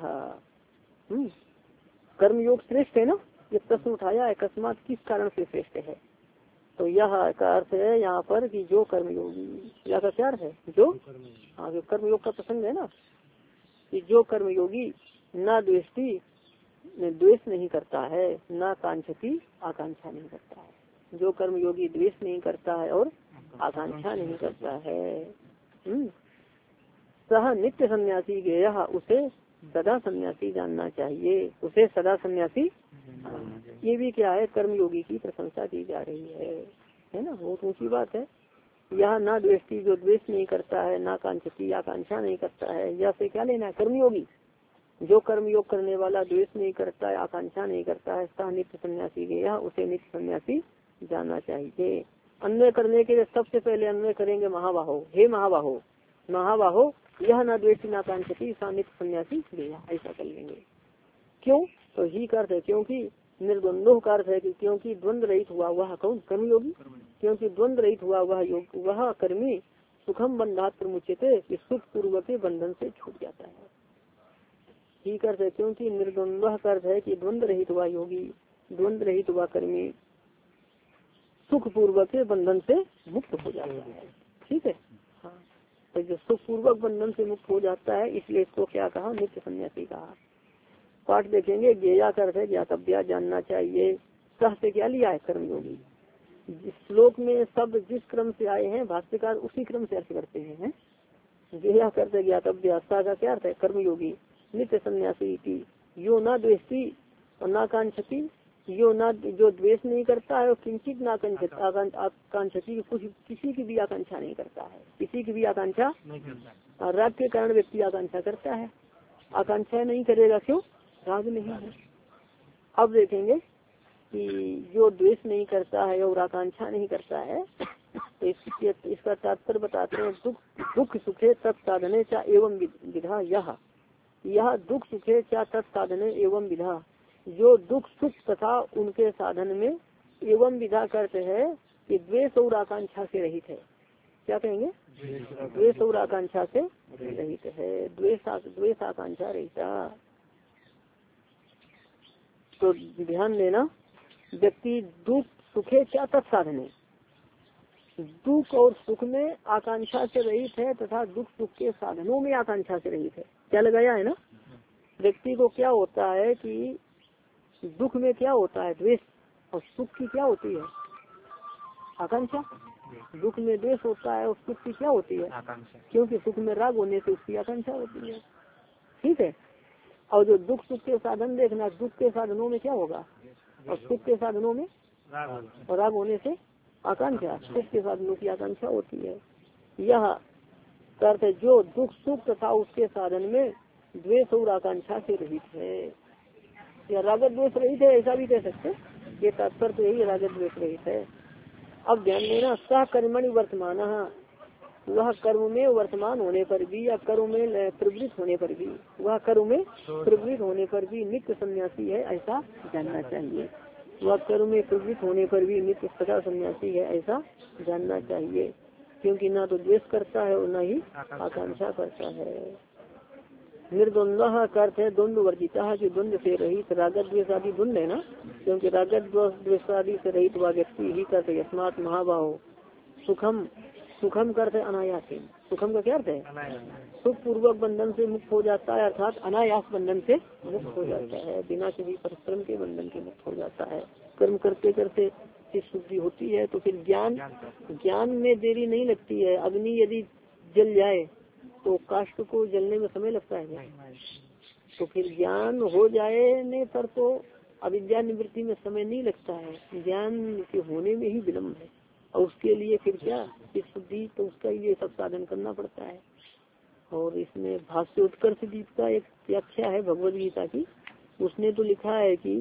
कर्मयोग श्रेष्ठ है ना, ये प्रश्न उठाया है अकस्मात किस कारण से श्रेष्ठ है। तो यह का अर्थ है यहाँ पर कि जो कर्मयोगी, यह का क्या अर्थ है, जो हाँ जो कर्मयोग का प्रसंग है ना, कि जो कर्मयोगी न द्वेष्टि द्वेष नहीं करता है, न कांक्षति आकांक्षा नहीं करता है। जो कर्मयोगी द्वेष नहीं करता है और आकांक्षा नहीं करता है, हम्म सह नित्य सन्यासी गेय, उसे सदा सन्यासी जानना चाहिए, उसे सदा सन्यासी। ये भी क्या है, कर्मयोगी की प्रशंसा की जा रही है, है ना, बहुत ऊंची बात है। यह ना द्वेष्टि जो द्वेष नहीं करता है, ना कांक्षति आकांक्षा नहीं करता है, यह से क्या लेना है, कर्मयोगी। जो कर्मयोग करने वाला द्वेष नहीं करता है, आकांक्षा नहीं करता है, सह नित्य सन्यासी गेय, उसे नित्य सन्यासी जानना चाहिए। अन्वय करने के लिए सबसे पहले अन्वय करेंगे महाबाहो, हे महाबाहो, महाबाहो यह न द्वेष्टि न कांक्षति सा नित्य सन्यासी गया, ऐसा कर लेंगे। क्यों, तो ही करते क्योंकि निर्द्वंदो का अर्थ है कि क्योंकि द्वंद रहित हुआ वह कौन कर्मयोगी, क्योंकि द्वंद रहित हुआ वह योग वह कर्मी सुखम बंधात प्रमुचिते सुख पूर्वक के बंधन से छूट जाता है। ठीक अर्थ है, क्योंकि निर्द्वंद का अर्थ है कि द्वंद रहित हुआ योगी, द्वंद रहित हुआ कर्मी सुख पूर्वक के बंधन से मुक्त हो जाता है। ठीक है, हाँ, तो जो सुख पूर्वक बंधन से मुक्त हो जाता है इसलिए इसको क्या कहा, नित्य सन्यासी कहा। पाठ देखेंगे, ज्ञेया का अर्थ है ज्ञातव्या, जानना चाहिए। सह से क्या लिया है, कर्मयोगी। जिस श्लोक में शब्द जिस क्रम से आए हैं भाष्यकार उसी क्रम से अर्थ करते हैं। ज्ञेया करते ज्ञातव्या, सा का क्या अर्थ है, कर्मयोगी। नित्य सन्यासी की यो ना द्वेषी और ना कांक्षती, यो ना जो द्वेष नहीं करता है और किंचित ना आकांक्षती, कुछ किसी की भी आकांक्षा नहीं करता है, किसी की भी आकांक्षा और राग के कारण व्यक्ति आकांक्षा करता है, आकांक्षा नहीं करेगा क्यों, राग नहीं है। अब देखेंगे कि जो द्वेष नहीं करता है और आकांक्षा नहीं करता है तो इसके इसका तात्पर्य बताते हैं, दुख दुख सुखे तत्साधने चा एवं विधा, यह यह दुख सुखे चा तत्साधने एवं विधा, जो दुख सुख तथा उनके साधन में एवं विधा करते हैं कि द्वेष और आकांक्षा से रहित है। क्या कहेंगे, द्वेष और आकांक्षा से रहित है, द्वेष द्वेष आकांक्षा रहता। तो ध्यान देना, व्यक्ति दुख सुखे क्या तत्साधने, दुख और सुख में आकांक्षा से रहित है तथा दुख सुख के साधनों में आकांक्षा से रहित है। क्या लगाया है ना, व्यक्ति को क्या होता है कि दुख में क्या होता है द्वेष, और सुख की क्या होती है आकांक्षा। दुख में द्वेष होता है और सुख की क्या होती है आकांक्षा, क्योंकि सुख में राग होने से उसकी आकांक्षा होती है। ठीक है, और जो दुख सुख के साधन देखना, दुख के साधनों में क्या होगा और सुख के साधनों में और राग होने से आकांक्षा, सुख के साधनों की आकांक्षा होती है। यह अर्थ है जो दुख सुख तथा उसके साधन में द्वेष और आकांक्षा से रहित है, या रागत द्वेष रहित है, ऐसा भी कह सकते। ये तात्पर्य तो यही रागत द्वेष रहित है। अब ध्यान देना, सह कर्मणि वर्तमान, वह कर्म में वर्तमान होने पर भी या कर्म में प्रवृत्त होने पर भी, वह कर्म में प्रवृत्त होने पर भी नित्य सन्यासी है, ऐसा जानना चाहिए। वह कर्म में प्रवृत्त होने पर भी नित्य सदा सन्यासी है, ऐसा जानना चाहिए, क्योंकि ना तो द्वेष करता है और न ही आकांक्षा करता है। निर्द्वंद का अर्थ है द्वंद्व वर्जिता, जो द्वंद्व से रहित, रागत द्वेष आदि द्वंद्व है ना, क्योंकि रागत द्वेष आदि से रहित वह व्यक्ति ही करते यस्मात् महाबाहो सुखम, सुखम करते अनायास, सुखम का क्या अर्थ है, सुख पूर्वक बंधन से मुक्त हो जाता है, अर्थात अनायास बंधन से मुक्त हो जाता है, बिना किसी परिश्रम के बंधन के मुक्त हो जाता है। कर्म करते करते चित्त शुद्धि होती है तो फिर ज्ञान ज्ञान में देरी नहीं लगती है। अग्नि यदि जल जाए तो काष्ठ को जलने में समय लगता है, तो फिर ज्ञान हो जाने पर तो अविद्या निवृत्ति में समय नहीं लगता है, ज्ञान के होने में ही विलम्ब है। और उसके लिए फिर क्या चित्त शुद्धि, तो उसका ये सब साधन करना पड़ता है। और इसमें भाष्य उत्कर्ष दीप का एक व्याख्या है भगवद गीता की, उसने तो लिखा है कि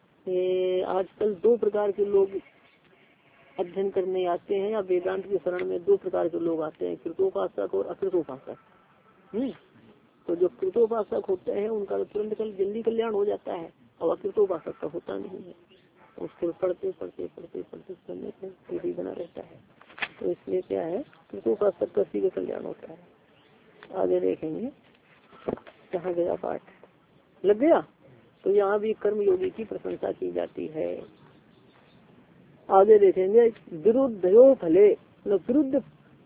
आजकल दो प्रकार के लोग अध्ययन करने आते हैं, या वेदांत के शरण में दो प्रकार के लोग आते हैं, कृतोपासक और अकृतोपासक। हम्म तो जो कृतोपासक होते हैं उनका तो तुरंत कल जल्दी कल्याण हो जाता है, और अकृतोपासक का होता नहीं है, उसको पढ़ते पढ़ते पढ़ते पढ़ते करने से सीधी बना रहता है। तो इसलिए क्या है, कृतोपासक का सीधे कल्याण होता है। आगे देखेंगे कहाँ गया पाठ, लग गया। तो यहाँ भी कर्मयोगी की प्रशंसा की जाती है। आगे देखेंगे विरुद्धयो फले, विरुद्ध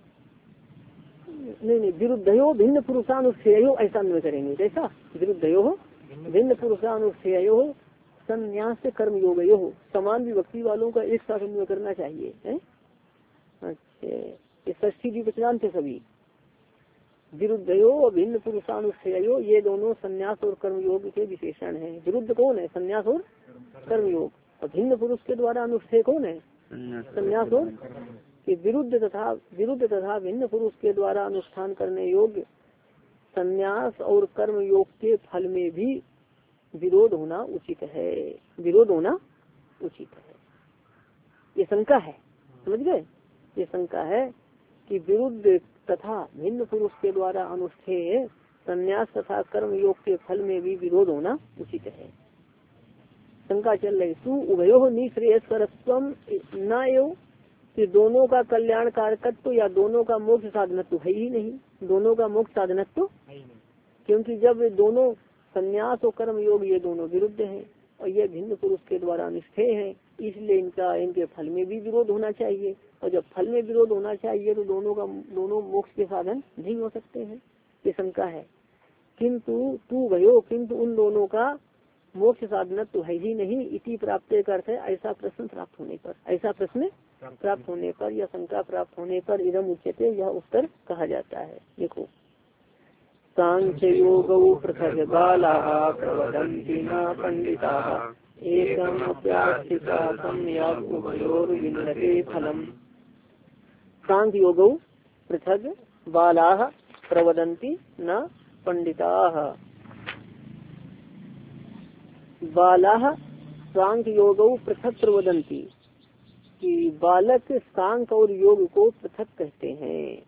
नहीं नहीं विरुद्धयो भिन्न पुरुषानुष्ठेयो, ऐसा अन्वय करेंगे। कैसा, विरुद्धयो भिन्न पुरुषानुष्ठेयो संन्यास से कर्म योग हो, समान विभक्ति वालों का एक साथ अन्वय करना चाहिए है? अच्छा, ये षष्ठी विवचनांत थे सभी। विरुद्धयो भिन्न पुरुषानुष्ठेयो, ये दोनों संन्यास और कर्म योग के विशेषण हैं। विरुद्ध कौन है, संन्यास और कर्म योग, और भिन्न पुरुष के द्वारा अनुष्ठेय कौन है, संन्यास और कि विरुद्ध तथा विरुद्ध तथा भिन्न पुरुष के द्वारा अनुष्ठान करने योग्य संन्यास और कर्म योग के फल में भी विरोध होना उचित है, विरोध होना उचित है। ये शंका है, समझ गए, ये शंका है कि विरुद्ध तथा भिन्न पुरुष के द्वारा अनुष्ठेय संन्यास तथा कर्म योग के फल में भी विरोध होना उचित है। शंका चल रही। तू उभयो निश्रेयस्करत्वम न एव, कि दोनों का कल्याण कारकत्व या दोनों का मोक्ष साधनत्व है ही नहीं, दोनों का मोक्ष साधनत्व, क्योंकि जब दोनों संन्यास और कर्म योग ये दोनों विरुद्ध हैं और ये भिन्न पुरुष के द्वारा अनुष्ठेय हैं, इसलिए इनका इनके फल में भी विरोध होना चाहिए, और जब फल में विरोध होना चाहिए तो दोनों का दोनों मोक्ष के साधन नहीं हो सकते हैं, ये शंका है। किंतु तू भयो, किंतु उन दोनों का मोक्ष साधनत्व है ही नहीं, इति प्राप्त करते ऐसा प्रश्न प्राप्त होने पर, ऐसा प्रश्न प्राप्त होने पर या शंका प्राप्त होने पर इदम उच्यते, यह उत्तर कहा जाता है। देखो, सांख्य योगौ पृथक बालाः प्रवदन्ति न पंडिताः एकमप्यास्थिता सम्यक् उभयोर्विन्दते फलम्। सांख्य योगौ पृथक बालाः प्रवदन्ति न पंडिताः। बालाः सांख्य योगौ पृथक प्रवदन्ति, कि बालक सांख्य और योग को पृथक कहते हैं।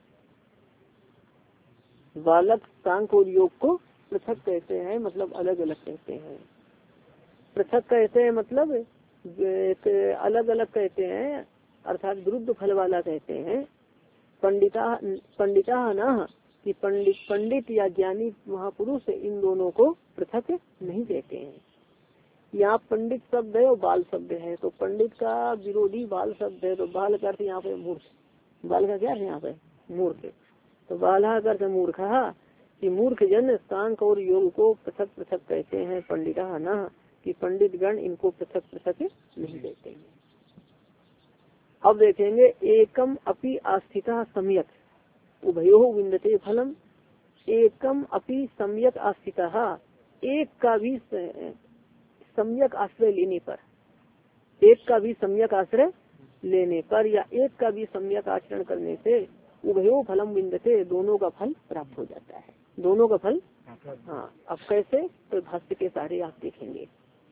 बालक सांख्य और योग को पृथक कहते हैं, मतलब अलग अलग कहते हैं। पृथक कहते हैं मतलब अलग अलग कहते हैं, अर्थात विरुद्ध फल वाला कहते हैं। पंडिता पंडिता न, कि पंडित पंडित या ज्ञानी महापुरुष इन दोनों को पृथक नहीं कहते हैं। यहाँ पंडित शब्द है और बाल शब्द है, तो पंडित का विरोधी बाल शब्द है, तो बाल का अर्थ यहाँ पे मूर्ख, बाल का क्या है यहाँ पे मूर्ख, तो बाला का अर्थ मूर्ख, कि मूर्ख जन सांख्य और योग को पृथक पृथक कहते हैं। पंडिता न, कि पंडित गण इनको पृथक पृथक नहीं कहते हैं। अब देखेंगे, एकम अपि आस्थिता सम्यक उभयो विन्दते फलम। एकम अपि सम्यक आस्थिता, एक का भी सम्यक आश्रय लेने पर, एक का भी सम्यक आश्रय लेने पर या एक का भी सम्यक आचरण करने से उभयो फलम विन्दते, दोनों का फल प्राप्त हो जाता है, दोनों का फल। हाँ, अब कैसे, तो भाष्य के सारे आप देखेंगे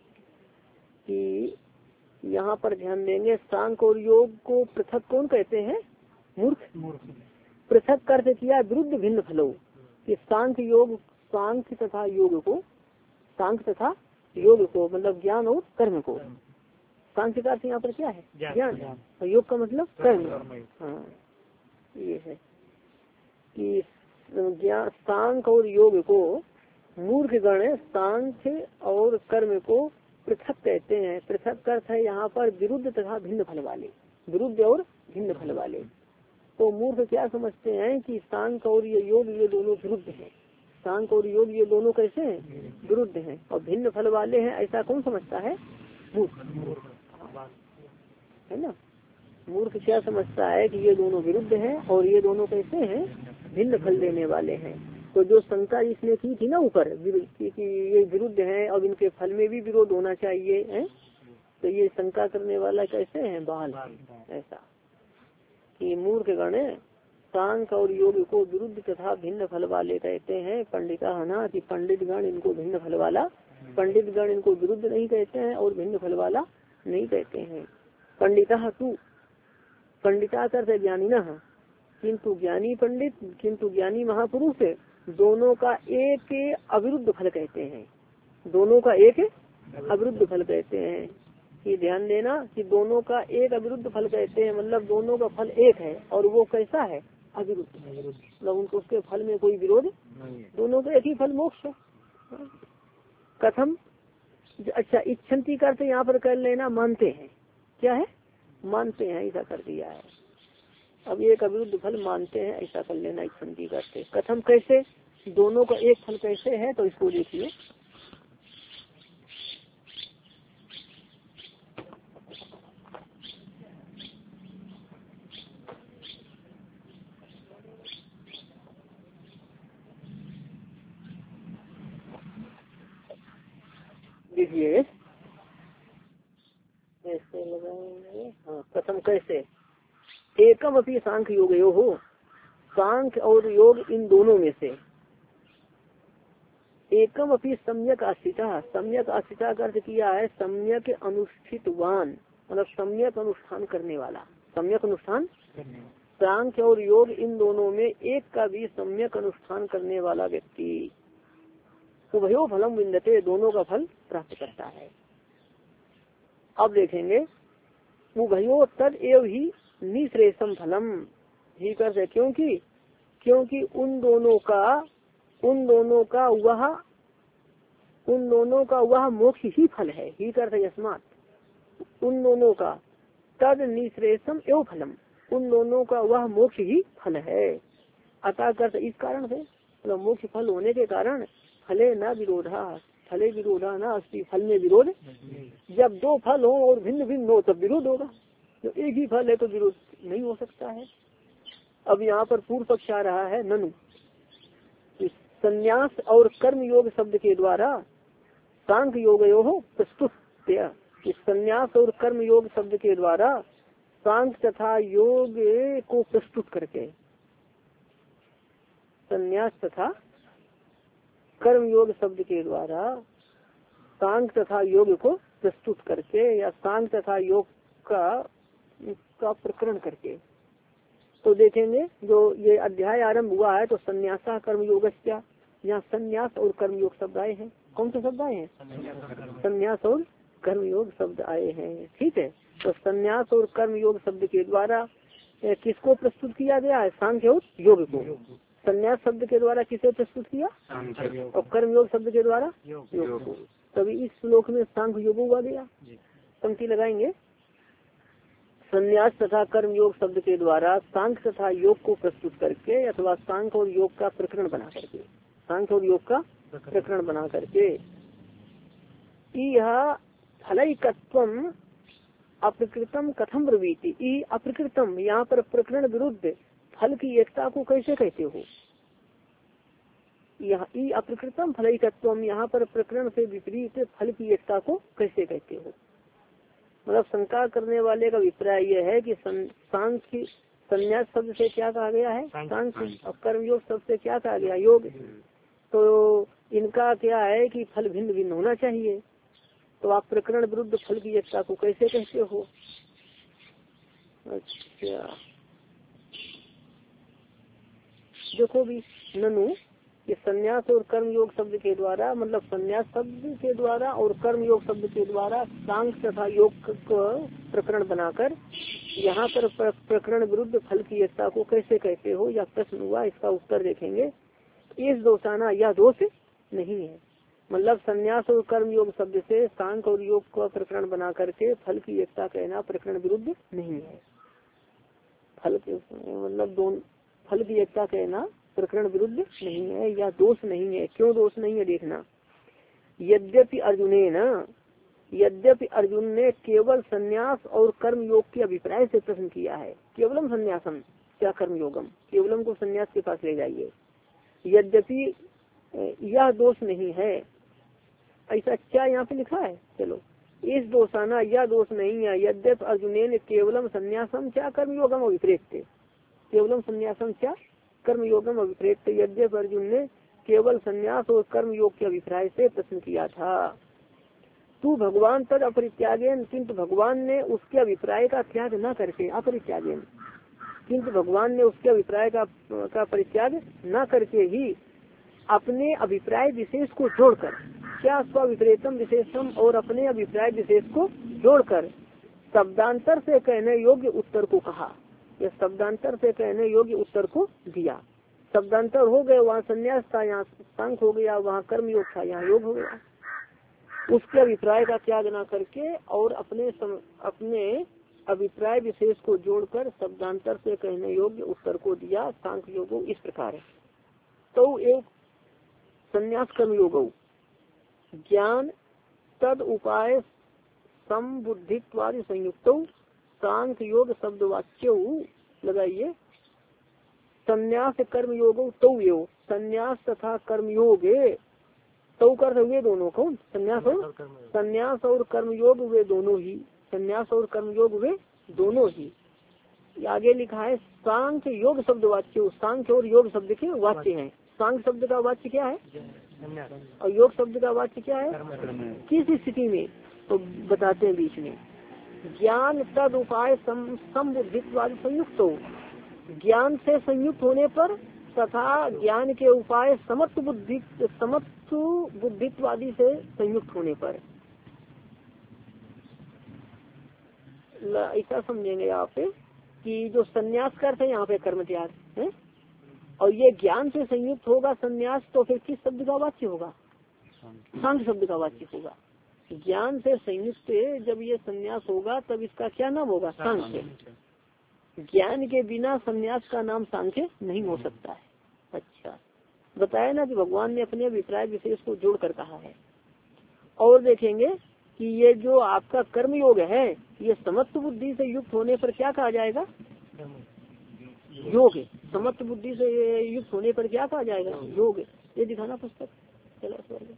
कि यहाँ पर ध्यान देंगे। सांख्य और योग को पृथक कौन कहते हैं? मूर्ख। पृथक करते किया विरुद्ध भिन्न फलों, कि सांख्य योग सांख्य तथा योग को, सांख्य तथा योग को मतलब ज्ञान और कर्म को। सांख्य का अर्थ यहाँ पर क्या है? ज्ञान, और योग का मतलब कर्म। हाँ, ये है कि ज्ञान सांख्य और योग को मूर्ख गण सांख्य और कर्म को पृथक कहते हैं। पृथक का अर्थ है यहाँ पर विरुद्ध तथा भिन्न फल वाले, विरुद्ध और भिन्न फल वाले। तो मूर्ख क्या समझते हैं कि सांख्य और ये योग ये दोनों विरुद्ध हैं, सांख्य और योग ये दोनों कैसे हैं? विरुद्ध हैं और भिन्न फल वाले हैं, ऐसा कौन समझता है? मूर्ख, है ना। मूर्ख क्या समझता है कि ये दोनों विरुद्ध हैं और ये दोनों कैसे हैं? भिन्न फल देने वाले हैं। तो जो शंका इसने की थी ना ऊपर कि ये विरुद्ध हैं और इनके फल में भी विरोध होना चाहिए है, तो ये शंका करने वाला कैसे है? बाल। ऐसा कि मूर्ख गण सांख्य और योग को विरुद्ध तथा भिन्न फल वाले कहते हैं। पंडिता है ना, कि पंडित गण इनको भिन्न फल वाला, पंडित गण इनको विरुद्ध नहीं कहते हैं और भिन्न फल वाला नहीं कहते हैं। पंडिता तू, पंडिता करते ज्ञानी न, किंतु ज्ञानी पंडित, किंतु ज्ञानी महापुरुष दोनों का एक अविरुद्ध फल कहते हैं, दोनों का एक अविरुद्ध फल कहते हैं। कि ध्यान देना कि दोनों का एक अविरुद्ध फल कहते हैं, मतलब दोनों का फल एक है और वो कैसा है? अविरुद्ध, मतलब उनको उसके फल में कोई विरोध, दोनों का एक ही फल मोक्ष है। कथम, अच्छा इच्छन्ति करते यहाँ पर कर लेना मानते हैं, क्या है? मानते हैं, ऐसा कर दिया है। अब एक अविरुद्ध फल मानते हैं, ऐसा कर लेना इच्छन्ति करते। कथम कैसे, दोनों का एक फल कैसे है? तो इसको देखिए, देखिए ऐसे लगाएंगे। हाँ, प्रथम कैसे, एकम अपनी सांख्य योग हो, सांख्य और योग इन दोनों में से एकम अपनी सम्यक आश्रिता, सम्यक आश्रिता का अर्थ किया है सम्यक अनुष्ठितवान, मतलब सम्यक अनुष्ठान करने वाला, सम्यक अनुष्ठान। सांख्य और योग इन दोनों में एक का भी सम्यक अनुष्ठान करने वाला व्यक्ति उभयो फलम विन्दते, दोनों का फल प्राप्त करता है। अब देखेंगे उभयो तद एव ही निश्रेषम फलम ही कर, क्योंकि क्योंकि उन दोनों का उन दोनों का वह उन दोनों का वह मोक्ष ही फल है। ही करते यस्मात् उन दोनों का तद निश्रेषम एवं फलम, उन दोनों का वह मोक्ष ही फल है। अतः करते इस कारण से, मतलब मोक्ष फल होने के कारण फले न विरोधा, फले विरोधा न अस्ति, फल में विरोध। जब दो फल हो और भिन्न भिन्न हो तब विरोध होगा, जो एक ही फल है तो विरोध नहीं हो सकता है। अब यहाँ पर पूर्व पक्ष आ रहा है ननु, संन्यास और कर्म योग शब्द के द्वारा सांख्य योग हो प्रस्तुत, संन्यास और कर्म योग शब्द के द्वारा सांख्य तथा योग को प्रस्तुत करके, संन्यास तथा कर्म योग शब्द के द्वारा सांख्य तथा योग को प्रस्तुत करके या सांख्य तथा योग का का प्रकरण करके। तो देखेंगे जो ये अध्याय आरंभ हुआ है तो संन्यासा कर्म योग, क्या यहाँ संन्यास और कर्म योग शब्द आए हैं। कौन से शब्द आए हैं? संन्यास और कर्म योग शब्द आए हैं। ठीक है, तो संन्यास और कर्म योग शब्द के द्वारा किसको प्रस्तुत किया गया है? सांख्य और योग को। संन्यास शब्द के द्वारा किसे प्रस्तुत किया? और कर्म योग शब्द के द्वारा योग को। तभी इस श्लोक में सांख्य योग हुआ गया। पंक्ति लगाएंगे, संन्यास तथा कर्म योग शब्द के द्वारा सांख्य तथा योग को प्रस्तुत करके अथवा सांख्य और योग का प्रकरण बना करके, सांख्य और योग का प्रकरण बना करके यह फलैकत्वम अप्रकृतम कथम ब्रवीति। ई अप्रकृतम, यहाँ पर प्रकरण विरुद्ध फल की एकता को कैसे कहते हो? यहाँ ई अप्रकृतम फलैकत्वम, यहाँ पर प्रकरण से विपरीत फल की एकता को कैसे कहते हो? मतलब शंका करने वाले का अभिप्राय यह है कि सांख्य संन्यास शब्द से क्या कहा गया है? सांख्य। और कर्मयोग शब्द से क्या कहा गया? योग। तो इनका क्या है कि फल भिन्न भिन्न होना चाहिए, तो आप प्रकरण विरुद्ध फल की एकता को कैसे कहते हो? अच्छा देखो भी, ननु ये संन्यास और कर्म योग शब्द के द्वारा, मतलब संन्यास शब्द के द्वारा और कर्म योग शब्द के द्वारा सांख्य तथा योग को प्रकरण बनाकर यहाँ पर प्रकरण विरुद्ध फल की एकता को कैसे कहते हो, या प्रश्न हुआ। इसका उत्तर देखेंगे, इस दोषाना यह दोष नहीं है। मतलब संन्यास और कर्म योग शब्द से सांख्य और योग का प्रकरण बना करके फल की एकता कहना प्रकरण विरुद्ध नहीं है। फल के मतलब दोनों फल की एकता कहना प्रकरण विरुद्ध नहीं है या दोष नहीं है। क्यों दोष नहीं है देखना, यद्यपि अर्जुने न यद्यपि अर्जुन ने केवल संन्यास और कर्म योग के अभिप्राय से प्रश्न किया है। केवलम संन्यासम क्या कर्म योगम, केवलम को संन्यास के पास ले जाइए। यद्यपि यह दोष नहीं है, ऐसा क्या यहाँ पे लिखा है? चलो, इस दोषाना यह दोष नहीं है। यद्यपि अर्जुने ने केवलम संन्यासम क्या कर्म योगम अभिप्रेत, केवलम संन्यासम क्या कर्म योगम अभिप्रेत। यद्यपि अर्जुन ने केवल संन्यास और कर्म योग के अभिप्राय से प्रश्न किया था। तू भगवान तद अपरित्यागेन, किंतु भगवान ने उसके अभिप्राय का त्याग न करके, अपरित्यागेन किंतु भगवान ने उसके अभिप्राय का का परित्याग न करके ही अपने अभिप्राय विशेष को जोड़कर, क्या स्विपरीतम विशेषम, और अपने अभिप्राय विशेष को जोड़कर शब्दांतर से कहने योग्य उत्तर को कहा। यह शब्दांतर से कहने योग्य उत्तर को दिया। शब्दांतर हो गए, वहाँ संन्यास था, यहाँ सांख्य हो गया, वहाँ कर्म योग था, यहाँ योग हो गया। उसके अभिप्राय का त्याग न करके और अपने सम, अपने अभिप्राय विशेष को जोड़कर शब्दांतर से कहने योग्य उत्तर को दिया। सांख्य योग इस प्रकार है। तो एक संन्यास कर्म योग ज्ञान तद उपाय संबुद्धित्वादि संयुक्त सांख्य योग शब्द वाक्य लगाइए। संन्यास कर्म योग तो योग, संन्यास तथा कर्म योग तो कर वे दोनों कौन? संन्यास और संन्यास और कर्म योग वे दोनों ही, संन्यास और कर्म योग वे दोनों ही। आगे लिखा है सांख्य योग शब्द वाच्य, सांख्य और योग शब्द के वाच्य हैं। सांख्य शब्द का वाच्य क्या है और योग शब्द का वाच्य क्या है? किस स्थिति में तो बताते हैं बीच में। ज्ञान तद उपाय संबुद्धित्वादि संयुक्त हो, ज्ञान से संयुक्त होने पर तथा ज्ञान के उपाय समत्व बुद्धि समत्व बुद्धित्वादि से संयुक्त होने पर। ऐसा समझेंगे आप कि जो संन्यास का अर्थ है यहाँ पे कर्म त्याग है, और ये ज्ञान से संयुक्त होगा संन्यास, तो फिर किस शब्द का वाच्य होगा? सांख्य शब्द का वाच्य होगा। ज्ञान से संयुक्त जब ये संन्यास होगा तब इसका क्या नाम होगा? सांख्य। ज्ञान के बिना संन्यास का नाम सांख्य नहीं हो सकता है। अच्छा, बताया ना कि भगवान ने अपने अभिप्राय विशेष को जोड़ कर कहा है। और देखेंगे कि ये जो आपका कर्म योग है ये समत्व बुद्धि से युक्त होने पर क्या कहा जाएगा? योग। समत्व बुद्धि से युक्त होने पर क्या कहा जाएगा? योग। ये दिखाना पुस्तक चला स्वर्ग।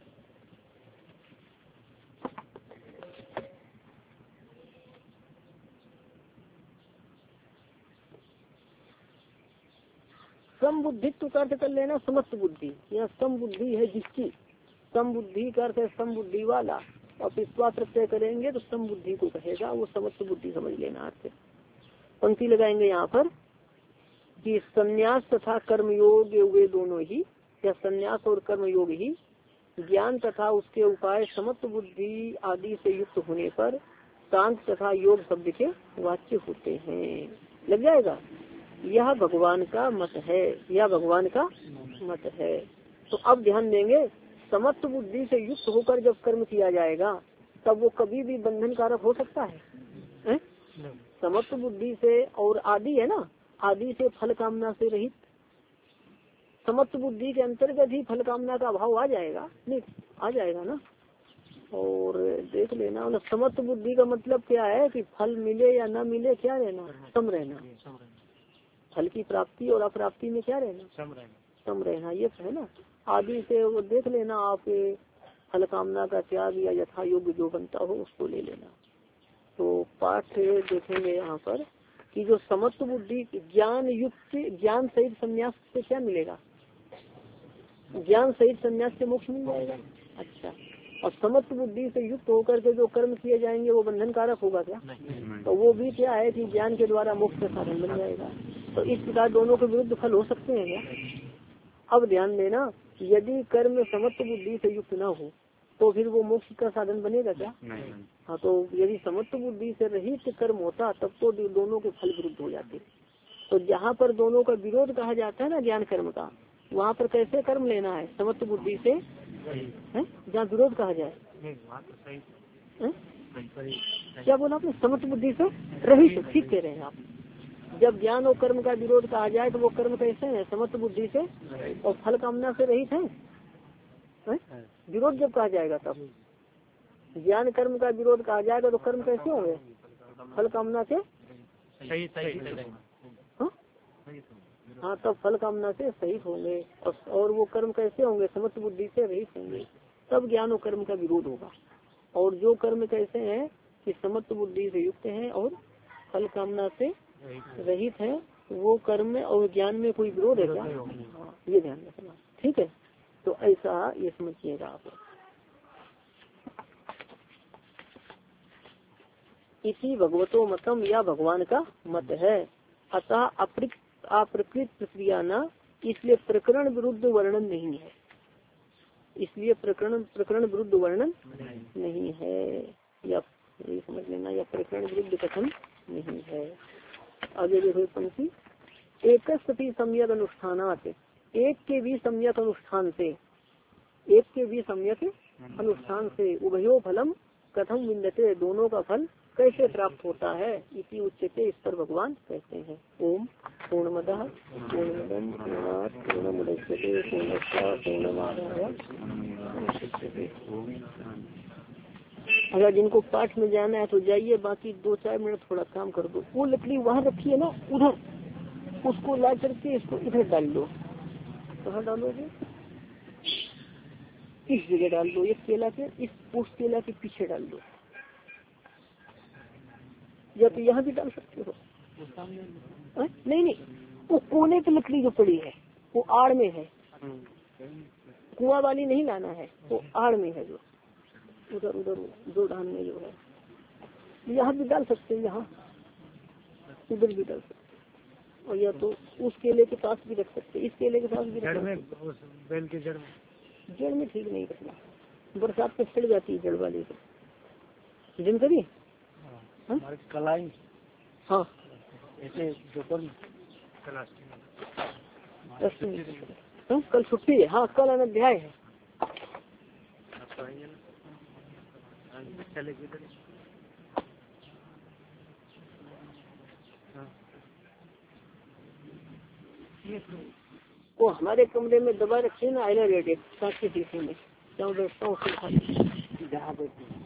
सम बुद्धित्व का अर्थ कर लेना समत्व बुद्धि। यहाँ सम बुद्धि है जिसकी, सम बुद्धि का अर्थ है सम बुद्धि वाला, और विश्वास प्रत्यय करेंगे तो सम बुद्धि को कहेगा, वो समत्व बुद्धि समझ लेना अर्थ। पंक्ति लगाएंगे यहाँ पर कि संन्यास तथा कर्मयोग वे दोनों ही, या संन्यास और कर्मयोग ही ज्ञान तथा उसके उपाय समत्व बुद्धि आदि से युक्त होने पर शांत तथा योग शब्द के वाच्य होते हैं। लग जाएगा। यह भगवान का मत है, यह भगवान का मत है। तो अब ध्यान देंगे, समत्व बुद्धि से युक्त होकर जब कर्म किया जाएगा तब वो कभी भी बंधन कारक हो सकता है, है? समत्व बुद्धि से, और आदि है ना, आदि से फल कामना से रहित, समत्व बुद्धि के अंतर्गत ही फल कामना का अभाव आ जाएगा, नहीं आ जाएगा ना। और देख लेना, मतलब समत्व बुद्धि का मतलब क्या है कि फल मिले या न मिले क्या रहना? सम रहना। फल की प्राप्ति और अप्राप्ति में क्या रहना? सम रहना। सम रहना, ये है ना। आदि से वो देख लेना आप, फल कामना का त्याग या यथा योग्य जो बनता हो उसको ले लेना। तो पाठ देखेंगे यहाँ पर कि जो समत्व बुद्धि ज्ञान युक्त, ज्ञान सहित संन्यास से क्या मिलेगा? ज्ञान सहित संन्यास से मोक्ष मिल जाएगा। अच्छा, और समत्व बुद्धि से युक्त होकर के जो कर्म किए जाएंगे वो बंधन कारक होगा क्या? तो वो भी क्या है कि ज्ञान के द्वारा मोक्ष का साधन बन जाएगा। तो इस प्रकार दोनों के विरुद्ध फल हो सकते हैं क्या? अब ध्यान देना, यदि कर्म समत्व बुद्धि से युक्त न हो तो फिर वो मोक्ष का साधन बनेगा क्या? हाँ, तो यदि समत्व बुद्धि से रहित कर्म होता तब तो दोनों के फल विरुद्ध हो जाते। तो जहाँ पर दोनों का विरोध कहा जाता है ना ज्ञान कर्म का, वहाँ पर कैसे कर्म लेना है? समत्व बुद्धि से, जहाँ विरोध कहा जाए। क्या बोला आपने? समत्व बुद्धि से रहित, ठीक कह रहे हैं आप। जब ज्ञान और कर्म का विरोध कहा जाए तो वो कर्म कैसे है? समत्व बुद्धि से और फल कामना से रहित है। विरोध जब कहा जाएगा तब ज्ञान कर्म का विरोध कहा जाएगा तो कर्म कैसे होंगे? फल कामना से। हाँ, तब फल कामना से सहित होंगे, और वो कर्म कैसे होंगे? समत्व बुद्धि से रहित होंगे, तब ज्ञान और कर्म का विरोध होगा। और जो कर्म कैसे हैं कि समत्व बुद्धि से युक्त हैं और फल कामना से रहित है, वो कर्म में और ज्ञान में कोई विरोध है क्या? हाँ, ये ध्यान रखना, ठीक है। तो ऐसा ये समझिएगा आप। इसी भगवतो मतम, या भगवान का मत है। अतः अप्रकृत प्रक्रिया न, इसलिए प्रकरण विरुद्ध वर्णन नहीं है। इसलिए प्रकरण प्रकरण विरुद्ध वर्णन नहीं है, या ये समझ लेना, या प्रकरण विरुद्ध कथन नहीं है। आगे देखो पंक्ति, एक सती सम्यक अनुष्ठानात, एक के भी सम्यक अनुष्ठान से, एक के भी सम्यक अनुष्ठान से उभयो फलम कथम विन्दते, दोनों का फल कैसे प्राप्त होता है? इसी उच्चते, इस पर भगवान कहते हैं। ओम पूर्णमदः पूर्णमिदं पूर्णात् पूर्णमुदच्यते पूर्णस्य पूर्णमादाय। अगर जिनको पाठ में जाना है तो जाइए, बाकी दो चार मिनट थोड़ा काम कर दो। वो लकड़ी वहाँ रखी है ना उधर, उसको ला करके इसको इधर डाल दो। कहाँ डालोगे? इस जगह डाल दो, एक केला के इस उस केला के पीछे डाल दो, या तो यहाँ भी डाल सकते हो। आ? नहीं नहीं, वो कोने पे लकड़ी जो पड़ी है वो आड़ में है, कुआं वाली नहीं लाना है, वो आड़ में है, जो उधर उधर दो धान में जो है। यहाँ भी डाल सकते हैं, यहाँ उधर भी डाल सकते, और या तो उस केले के पास भी रख सकते, इस केले के पास भी रख सकते। बेल के जड़ में, जड़ में ठीक नहीं रखना, बरसात में सड़ जाती है जड़ वाली से। जिन करिए कलाई हाँ ऐसे जो कल छुट्टी है। हाँ कल अनाध्याय है। वो हमारे कमरे में दबा रखी है ना आईना रेडिएट साथ के शीशे में, जहाँ बैठता हूँ जहाँ बैठता हूँ